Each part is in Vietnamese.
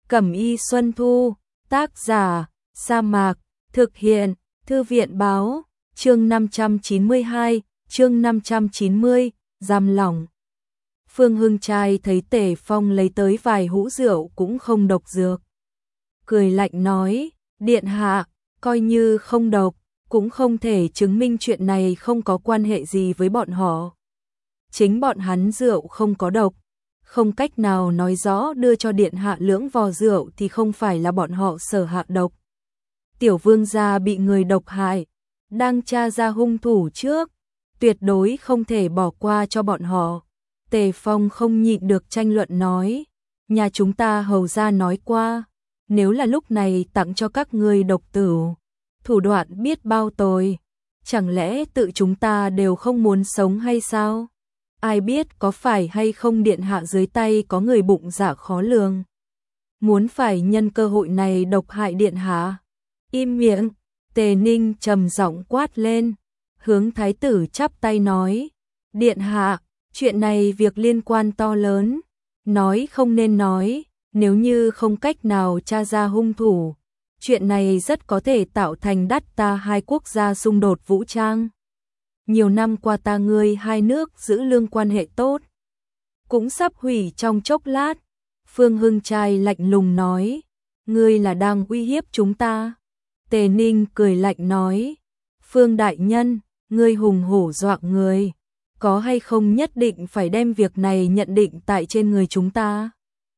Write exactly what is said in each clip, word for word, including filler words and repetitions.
Cẩm y Xuân Thu, tác giả, Sa Mạc, thực hiện, Thư viện báo, chương năm trăm chín mươi hai, chương năm trăm chín mươi, giam lỏng. Phương Hưng trai thấy Tề Phong lấy tới vài hũ rượu cũng không độc dược. Cười lạnh nói, điện hạ, coi như không độc, cũng không thể chứng minh chuyện này không có quan hệ gì với bọn họ. Chính bọn hắn rượu không có độc, không cách nào nói rõ đưa cho điện hạ lưỡng vò rượu thì không phải là bọn họ sở hạ độc. Tiểu vương gia bị người độc hại, đang tra ra hung thủ trước, tuyệt đối không thể bỏ qua cho bọn họ. Tề Phong không nhịn được tranh luận nói, nhà chúng ta hầu gia nói qua, nếu là lúc này tặng cho các ngươi độc tử, thủ đoạn biết bao tồi, chẳng lẽ tự chúng ta đều không muốn sống hay sao? Ai biết có phải hay không điện hạ dưới tay có người bụng dạ khó lường, muốn phải nhân cơ hội này độc hại điện hạ. Im miệng, Tề Ninh trầm giọng quát lên, hướng thái tử chắp tay nói, điện hạ, chuyện này việc liên quan to lớn, nói không nên nói, nếu như không cách nào tra ra hung thủ, chuyện này rất có thể tạo thành đắt ta hai quốc gia xung đột vũ trang. Nhiều năm qua ta ngươi hai nước giữ lương quan hệ tốt, cũng sắp hủy trong chốc lát. Phương Hưng trai lạnh lùng nói, ngươi là đang uy hiếp chúng ta. Tề Ninh cười lạnh nói, Phương đại nhân, ngươi hùng hổ dọa người, có hay không nhất định phải đem việc này nhận định tại trên người chúng ta.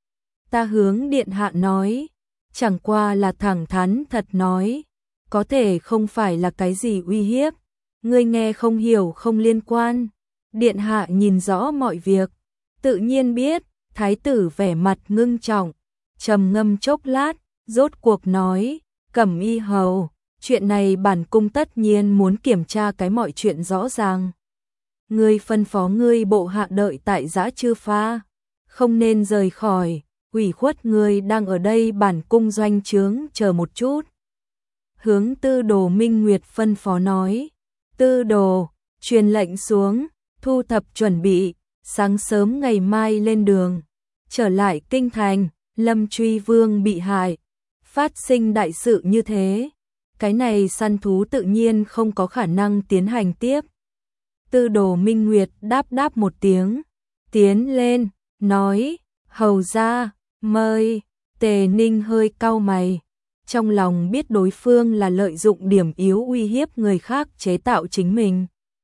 Ta hướng điện hạ nói, chẳng qua là thẳng thắn thật nói, có thể không phải là cái gì uy hiếp, ngươi nghe không hiểu không liên quan. Điện hạ nhìn rõ mọi việc, tự nhiên biết. Thái tử vẻ mặt ngưng trọng, trầm ngâm chốc lát, rốt cuộc nói, Cẩm y hầu, chuyện này bản cung tất nhiên muốn kiểm tra cái mọi chuyện rõ ràng. Ngươi phân phó ngươi bộ hạ đợi tại Dã Trư Pha, không nên rời khỏi, ủy khuất ngươi đang ở đây bản cung doanh trướng chờ một chút. Hướng Tư Đồ Minh Nguyệt phân phó nói, Tư Đồ, truyền lệnh xuống, thu thập chuẩn bị, sáng sớm ngày mai lên đường, trở lại kinh thành. Lâm Truy Vương bị hại, phát sinh đại sự như thế, cái này săn thú tự nhiên không có khả năng tiến hành tiếp. Tư Đồ Minh Nguyệt đáp đáp một tiếng, tiến lên, nói, hầu ra, mời. Tề Ninh hơi cau mày, trong lòng biết đối phương là lợi dụng điểm yếu uy hiếp người khác chế tạo chính mình.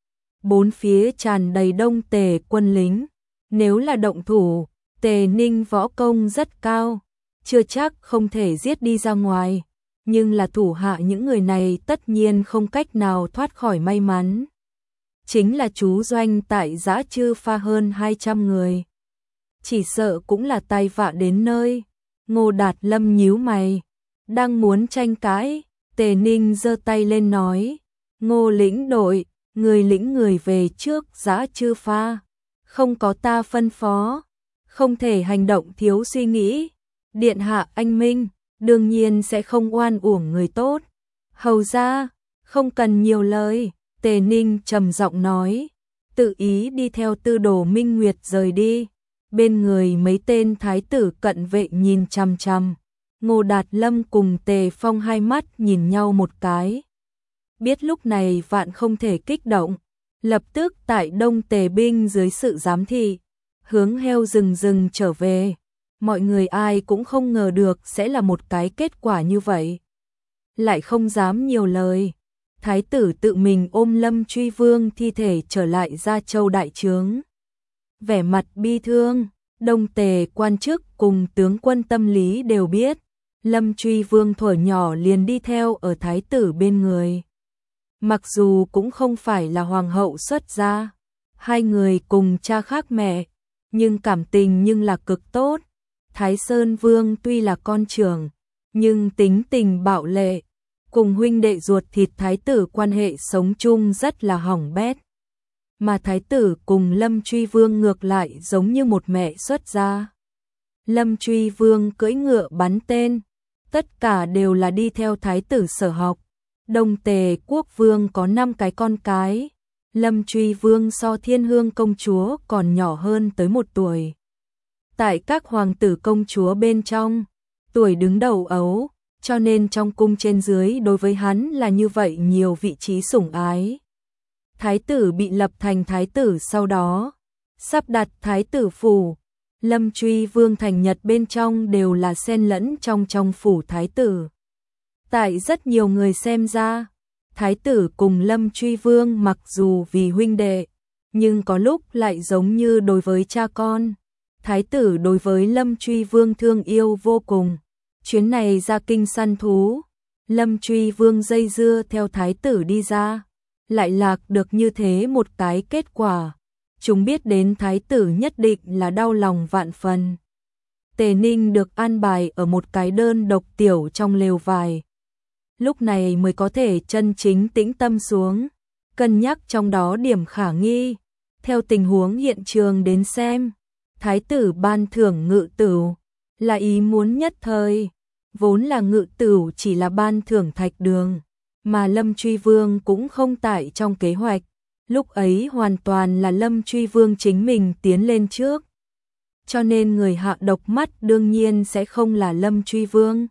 Bốn phía tràn đầy đông tề quân lính, nếu là động thủ, Tề Ninh võ công rất cao, chưa chắc không thể giết đi ra ngoài, nhưng là thủ hạ những người này tất nhiên không cách nào thoát khỏi may mắn. Chính là chú doanh tại Dã Trư Pha hơn hai trăm người, chỉ sợ cũng là tai vạ đến nơi. Ngô Đạt Lâm nhíu mày, đang muốn tranh cãi, Tề Ninh giơ tay lên nói, Ngô lĩnh đội, người lĩnh người về trước Dã Trư Pha, không có ta phân phó, không thể hành động thiếu suy nghĩ. Điện hạ anh minh, đương nhiên sẽ không oan uổng người tốt. Hầu ra, không cần nhiều lời. Tề Ninh trầm giọng nói, tự ý đi theo Tư Đồ Minh Nguyệt rời đi. Bên người mấy tên thái tử cận vệ nhìn chằm chằm. Ngô Đạt Lâm cùng Tề Phong hai mắt nhìn nhau một cái, biết lúc này vạn không thể kích động, lập tức tại Đông Tề binh dưới sự giám thị, hướng heo rừng rừng trở về. Mọi người ai cũng không ngờ được sẽ là một cái kết quả như vậy. Lại không dám nhiều lời. Thái tử tự mình ôm Lâm Truy Vương thi thể trở lại Gia Châu đại trướng. Vẻ mặt bi thương, Đông Tề quan chức cùng tướng quân tâm lý đều biết, Lâm Truy Vương thuở nhỏ liền đi theo ở thái tử bên người. Mặc dù cũng không phải là hoàng hậu xuất gia, hai người cùng cha khác mẹ, nhưng cảm tình nhưng là cực tốt. Thái Sơn Vương tuy là con trưởng, nhưng tính tình bạo lệ, cùng huynh đệ ruột thịt thái tử quan hệ sống chung rất là hỏng bét. Mà thái tử cùng Lâm Truy Vương ngược lại giống như một mẹ xuất gia. Lâm Truy Vương cưỡi ngựa bắn tên, tất cả đều là đi theo thái tử sở học. Đông Tề quốc vương có năm cái con cái, Lâm Truy Vương so Thiên Hương công chúa còn nhỏ hơn tới một tuổi. Tại các hoàng tử công chúa bên trong, tuổi đứng đầu ấu, cho nên trong cung trên dưới đối với hắn là như vậy nhiều vị trí sủng ái. Thái tử bị lập thành thái tử sau đó, sắp đặt thái tử phủ, Lâm Truy Vương thành Nhật bên trong đều là xen lẫn trong trong phủ thái tử. Tại rất nhiều người xem ra, thái tử cùng Lâm Truy Vương mặc dù vì huynh đệ, nhưng có lúc lại giống như đối với cha con. Thái tử đối với Lâm Truy Vương thương yêu vô cùng. Chuyến này ra kinh săn thú, Lâm Truy Vương dây dưa theo thái tử đi ra, lại lạc được như thế một cái kết quả. Chúng biết đến thái tử nhất định là đau lòng vạn phần. Tề Ninh được an bài ở một cái đơn độc tiểu trong lều vải. Lúc này mới có thể chân chính tĩnh tâm xuống, cân nhắc trong đó điểm khả nghi. Theo tình huống hiện trường đến xem, thái tử ban thưởng ngự tửu là ý muốn nhất thời. Vốn là ngự tửu chỉ là ban thưởng thạch đường, mà Lâm Truy Vương cũng không tại trong kế hoạch. Lúc ấy hoàn toàn là Lâm Truy Vương chính mình tiến lên trước. Cho nên người hạ độc mắt đương nhiên sẽ không là Lâm Truy Vương.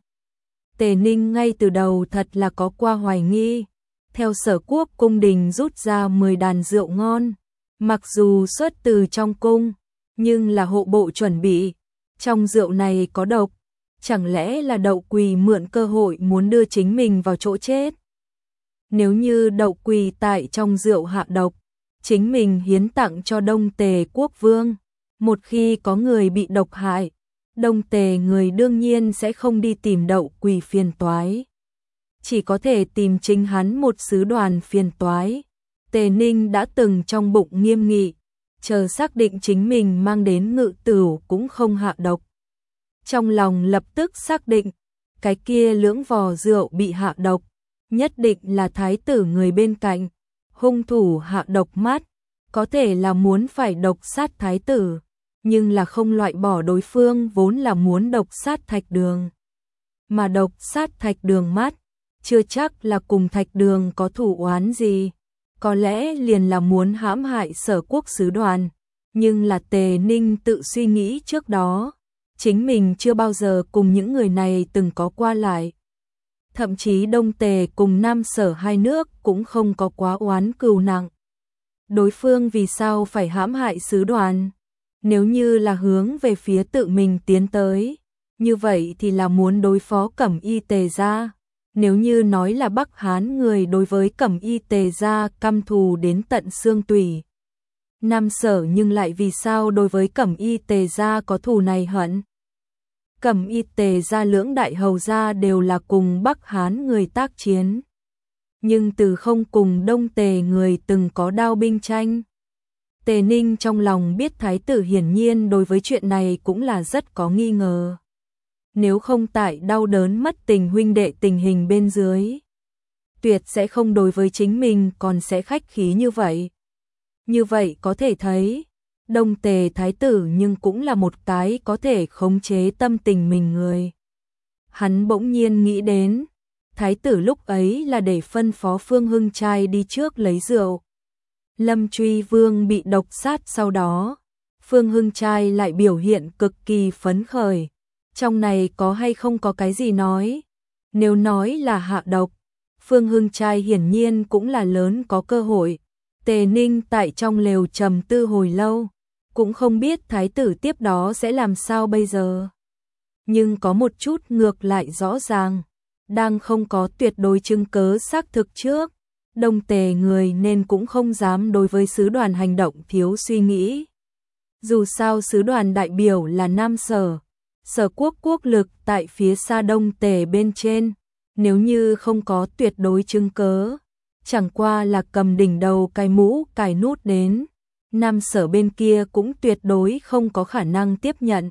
Tề Ninh ngay từ đầu thật là có qua hoài nghi. Theo Sở Quốc cung đình rút ra mười đàn rượu ngon. Mặc dù xuất từ trong cung, nhưng là hộ bộ chuẩn bị. Trong rượu này có độc. Chẳng lẽ là Đậu Quỳ mượn cơ hội muốn đưa chính mình vào chỗ chết? Nếu như Đậu Quỳ tại trong rượu hạ độc, chính mình hiến tặng cho Đông Tề quốc vương. Một khi có người bị độc hại, Đông Tề người đương nhiên sẽ không đi tìm Đậu Quỳ phiền toái. Chỉ có thể tìm chính hắn một sứ đoàn phiền toái. Tề Ninh đã từng trong bụng nghiêm nghị, chờ xác định chính mình mang đến ngự tửu cũng không hạ độc. Trong lòng lập tức xác định, cái kia lưỡng vò rượu bị hạ độc, nhất định là thái tử người bên cạnh, hung thủ hạ độc mắt, có thể là muốn phải độc sát thái tử, nhưng là không loại bỏ đối phương vốn là muốn độc sát thạch đường. Mà độc sát thạch đường mắt, chưa chắc là cùng thạch đường có thủ oán gì, có lẽ liền là muốn hãm hại Sở Quốc sứ đoàn, nhưng là Tề Ninh tự suy nghĩ trước đó. Chính mình chưa bao giờ cùng những người này từng có qua lại. Thậm chí Đông Tề cùng Nam Sở hai nước cũng không có quá oán cừu nặng. Đối phương vì sao phải hãm hại sứ đoàn? Nếu như là hướng về phía tự mình tiến tới, như vậy thì là muốn đối phó Cẩm Y Tề gia. Nếu như nói là Bắc Hán người đối với Cẩm Y Tề gia căm thù đến tận xương tủy. Nam Sở nhưng lại vì sao đối với Cẩm Y Tề gia có thù này hận? Cẩm Y Tề gia lưỡng đại hầu gia đều là cùng Bắc Hán người tác chiến, nhưng từ không cùng Đông Tề người từng có đao binh tranh. Tề Ninh trong lòng biết thái tử hiển nhiên đối với chuyện này cũng là rất có nghi ngờ. Nếu không tại đau đớn mất tình huynh đệ tình hình bên dưới, tuyệt sẽ không đối với chính mình còn sẽ khách khí như vậy. Như vậy có thể thấy, Đông Tề thái tử nhưng cũng là một cái có thể khống chế tâm tình mình người. Hắn bỗng nhiên nghĩ đến, thái tử lúc ấy là để phân phó Phương Hưng Trai đi trước lấy rượu. Lâm Truy Vương bị độc sát sau đó, Phương Hưng Trai lại biểu hiện cực kỳ phấn khởi. Trong này có hay không có cái gì nói? Nếu nói là hạ độc, Phương Hưng Trai hiển nhiên cũng là lớn có cơ hội. Tề Ninh tại trong lều trầm tư hồi lâu, cũng không biết thái tử tiếp đó sẽ làm sao bây giờ. Nhưng có một chút ngược lại rõ ràng, đang không có tuyệt đối chứng cớ xác thực trước, Đông Tề người nên cũng không dám đối với sứ đoàn hành động thiếu suy nghĩ. Dù sao sứ đoàn đại biểu là Nam Sở, Sở Quốc quốc lực tại phía xa Đông Tề bên trên, nếu như không có tuyệt đối chứng cớ, chẳng qua là cầm đỉnh đầu cài mũ cài nút đến, Nam Sở bên kia cũng tuyệt đối không có khả năng tiếp nhận.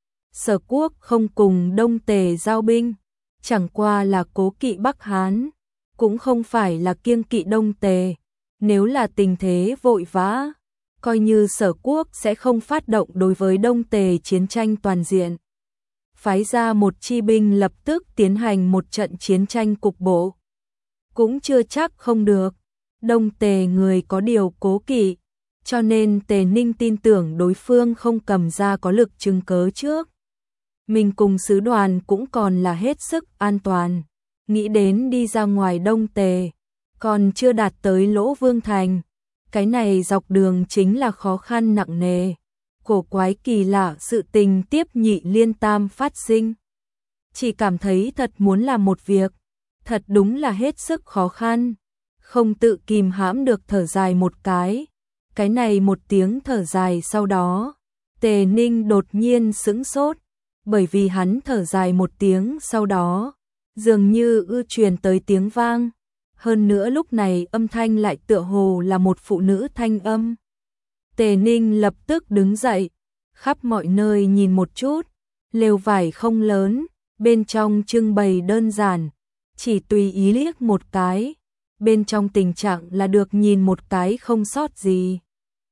Sở Quốc không cùng Đông Tề giao binh, chẳng qua là cố kỵ Bắc Hán, cũng không phải là kiêng kỵ Đông Tề. Nếu là tình thế vội vã, coi như Sở Quốc sẽ không phát động đối với Đông Tề chiến tranh toàn diện. Phái ra một chi binh lập tức tiến hành một trận chiến tranh cục bộ. Cũng chưa chắc không được, Đông Tề người có điều cố kỵ, cho nên Tề Ninh tin tưởng đối phương không cầm ra có lực chứng cớ trước. mình cùng sứ đoàn cũng còn là hết sức an toàn. Nghĩ đến đi ra ngoài Đông Tề, còn chưa đạt tới Lỗ Vương Thành. Cái này dọc đường chính là khó khăn nặng nề. Cổ quái kỳ lạ sự tình tiếp nhị liên tam phát sinh. Chỉ cảm thấy thật muốn làm một việc, thật đúng là hết sức khó khăn. Không tự kìm hãm được thở dài một cái. Cái này một tiếng thở dài sau đó, Tề Ninh đột nhiên sững sốt, bởi vì hắn thở dài một tiếng sau đó, dường như ư truyền tới tiếng vang. Hơn nữa lúc này âm thanh lại tựa hồ là một phụ nữ thanh âm. Tề Ninh lập tức đứng dậy, khắp mọi nơi nhìn một chút, lều vải không lớn, bên trong trưng bày đơn giản, chỉ tùy ý liếc một cái, bên trong tình trạng là được nhìn một cái không sót gì.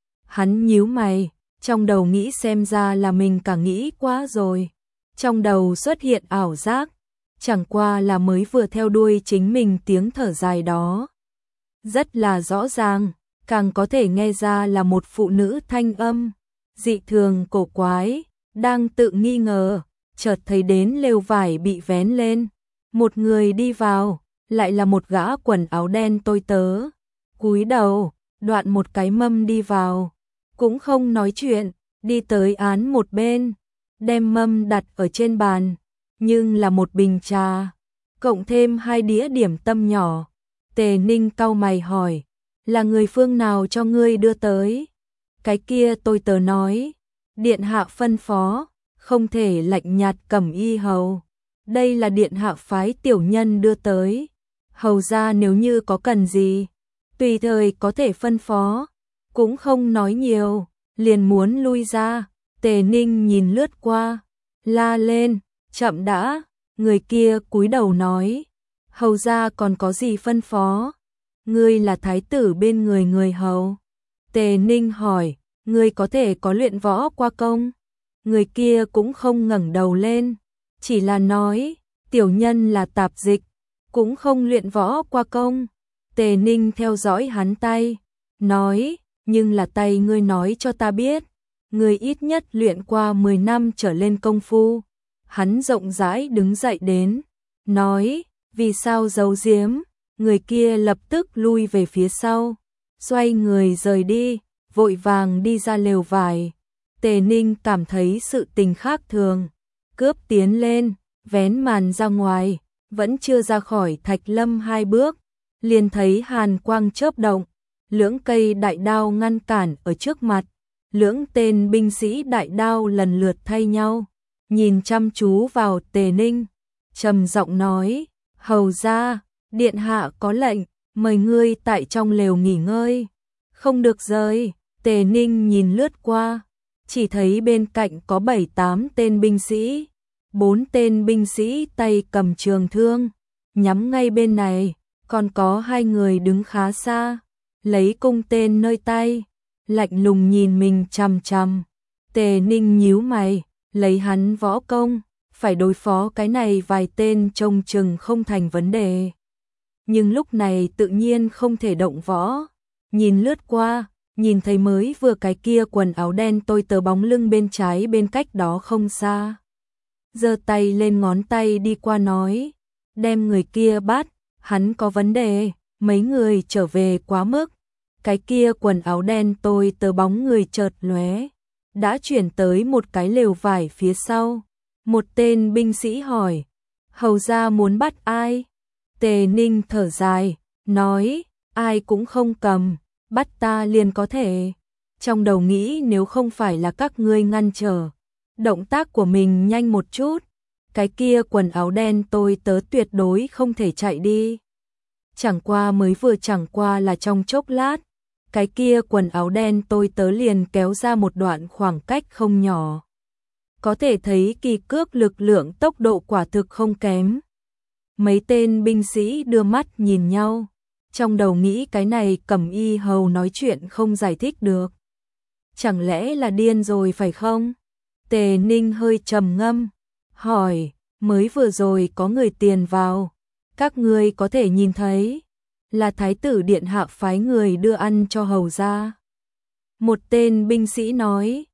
Hắn nhíu mày, trong đầu nghĩ xem ra là mình cả nghĩ quá rồi. Trong đầu xuất hiện ảo giác, chẳng qua là mới vừa theo đuôi chính mình tiếng thở dài đó. Rất là rõ ràng, càng có thể nghe ra là một phụ nữ thanh âm, dị thường cổ quái, đang tự nghi ngờ, chợt thấy đến lều vải bị vén lên. Một người đi vào, lại là một gã quần áo đen tôi tớ. Cúi đầu, đoạn một cái mâm đi vào, cũng không nói chuyện, đi tới án một bên, đem mâm đặt ở trên bàn, nhưng là một bình trà, cộng thêm hai đĩa điểm tâm nhỏ. Tề Ninh cau mày hỏi, là người phương nào cho ngươi đưa tới? Cái kia tôi tớ nói, điện hạ phân phó, không thể lạnh nhạt cẩm y hầu. Đây là điện hạ phái tiểu nhân đưa tới. Hầu ra nếu như có cần gì, tùy thời có thể phân phó. Cũng không nói nhiều, liền muốn lui ra. Tề Ninh nhìn lướt qua, la lên, chậm đã. Người kia cúi đầu nói, hầu ra còn có gì phân phó? Ngươi là thái tử bên người người hầu. Tề Ninh hỏi, ngươi có thể có luyện võ qua công? Người kia cũng không ngẩng đầu lên, chỉ là nói, tiểu nhân là tạp dịch, cũng không luyện võ qua công. Tề Ninh theo dõi hắn tay, nói, nhưng là tay ngươi nói cho ta biết, ngươi ít nhất luyện qua mười năm trở lên công phu. Hắn rộng rãi đứng dậy đến, nói, vì sao giấu giếm? Người kia lập tức lui về phía sau, xoay người rời đi, vội vàng đi ra lều vải. Tề Ninh cảm thấy sự tình khác thường, cướp tiến lên, vén màn ra ngoài, vẫn chưa ra khỏi thạch lâm hai bước, liền thấy hàn quang chớp động, lưỡng cây đại đao ngăn cản ở trước mặt, lưỡng tên binh sĩ đại đao lần lượt thay nhau, nhìn chăm chú vào Tề Ninh, trầm giọng nói, hầu ra, điện hạ có lệnh, mời ngươi tại trong lều nghỉ ngơi, không được rời. Tề Ninh nhìn lướt qua, chỉ thấy bên cạnh có bảy tám tên binh sĩ, bốn tên binh sĩ tay cầm trường thương, nhắm ngay bên này, còn có hai người đứng khá xa, lấy cung tên nơi tay, lạnh lùng nhìn mình chằm chằm. Tề Ninh nhíu mày, lấy hắn võ công, phải đối phó cái này vài tên trông chừng không thành vấn đề. Nhưng lúc này tự nhiên không thể động võ, nhìn lướt qua, nhìn thấy mới vừa cái kia quần áo đen tôi tớ bóng lưng bên trái bên cách đó không xa. Giơ tay lên ngón tay đi qua nói, đem người kia bắt, hắn có vấn đề, mấy người trở về quá mức. Cái kia quần áo đen tôi tớ bóng người chợt lóe, đã chuyển tới một cái lều vải phía sau. Một tên binh sĩ hỏi, hầu ra muốn bắt ai? Tề Ninh thở dài, nói, ai cũng không cầm, bắt ta liền có thể. Trong đầu nghĩ nếu không phải là các ngươi ngăn trở, động tác của mình nhanh một chút, cái kia quần áo đen tôi tớ tuyệt đối không thể chạy đi. Chẳng qua mới vừa chẳng qua là trong chốc lát, cái kia quần áo đen tôi tớ liền kéo ra một đoạn khoảng cách không nhỏ. Có thể thấy kỳ cước lực lượng tốc độ quả thực không kém. Mấy tên binh sĩ đưa mắt nhìn nhau, trong đầu nghĩ cái này cẩm y hầu nói chuyện không giải thích được. Chẳng lẽ là điên rồi phải không? Tề Ninh hơi trầm ngâm, hỏi, mới vừa rồi có người tiền vào, các ngươi có thể nhìn thấy, là thái tử điện hạ phái người đưa ăn cho hầu ra. Một tên binh sĩ nói,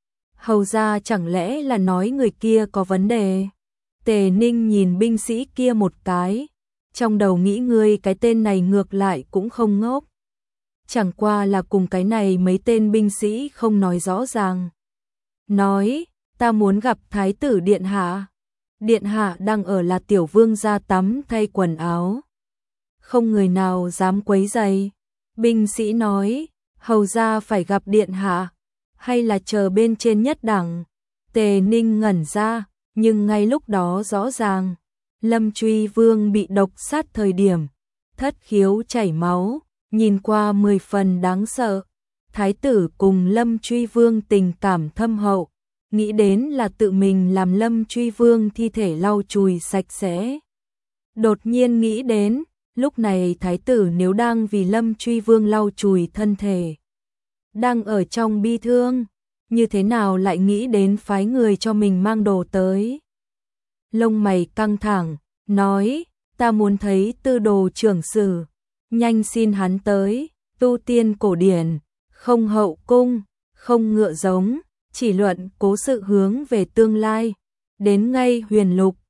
Hầu ra chẳng lẽ là nói người kia có vấn đề? Tề Ninh nhìn binh sĩ kia một cái, trong đầu nghĩ ngươi cái tên này ngược lại cũng không ngốc. Chẳng qua là cùng cái này mấy tên binh sĩ không nói rõ ràng. Nói, ta muốn gặp Thái tử Điện Hạ. Điện Hạ đang ở là Tiểu Vương gia tắm thay quần áo. Không người nào dám quấy rầy. Binh sĩ nói, hầu ra phải gặp Điện Hạ, hay là chờ bên trên nhất đẳng. Tề Ninh ngẩn ra, nhưng ngay lúc đó rõ ràng, Lâm Truy Vương bị độc sát thời điểm, thất khiếu chảy máu, nhìn qua mười phần đáng sợ. Thái tử cùng Lâm Truy Vương tình cảm thâm hậu, nghĩ đến là tự mình làm Lâm Truy Vương thi thể lau chùi sạch sẽ. Đột nhiên nghĩ đến, lúc này thái tử nếu đang vì Lâm Truy Vương lau chùi thân thể, đang ở trong bi thương, như thế nào lại nghĩ đến phái người cho mình mang đồ tới. Lông mày căng thẳng, nói, ta muốn thấy Tư Đồ trưởng sử, nhanh xin hắn tới. Tu tiên cổ điển, không hậu cung, không ngựa giống, chỉ luận cố sự hướng về tương lai. Đến ngay Huyền Lục,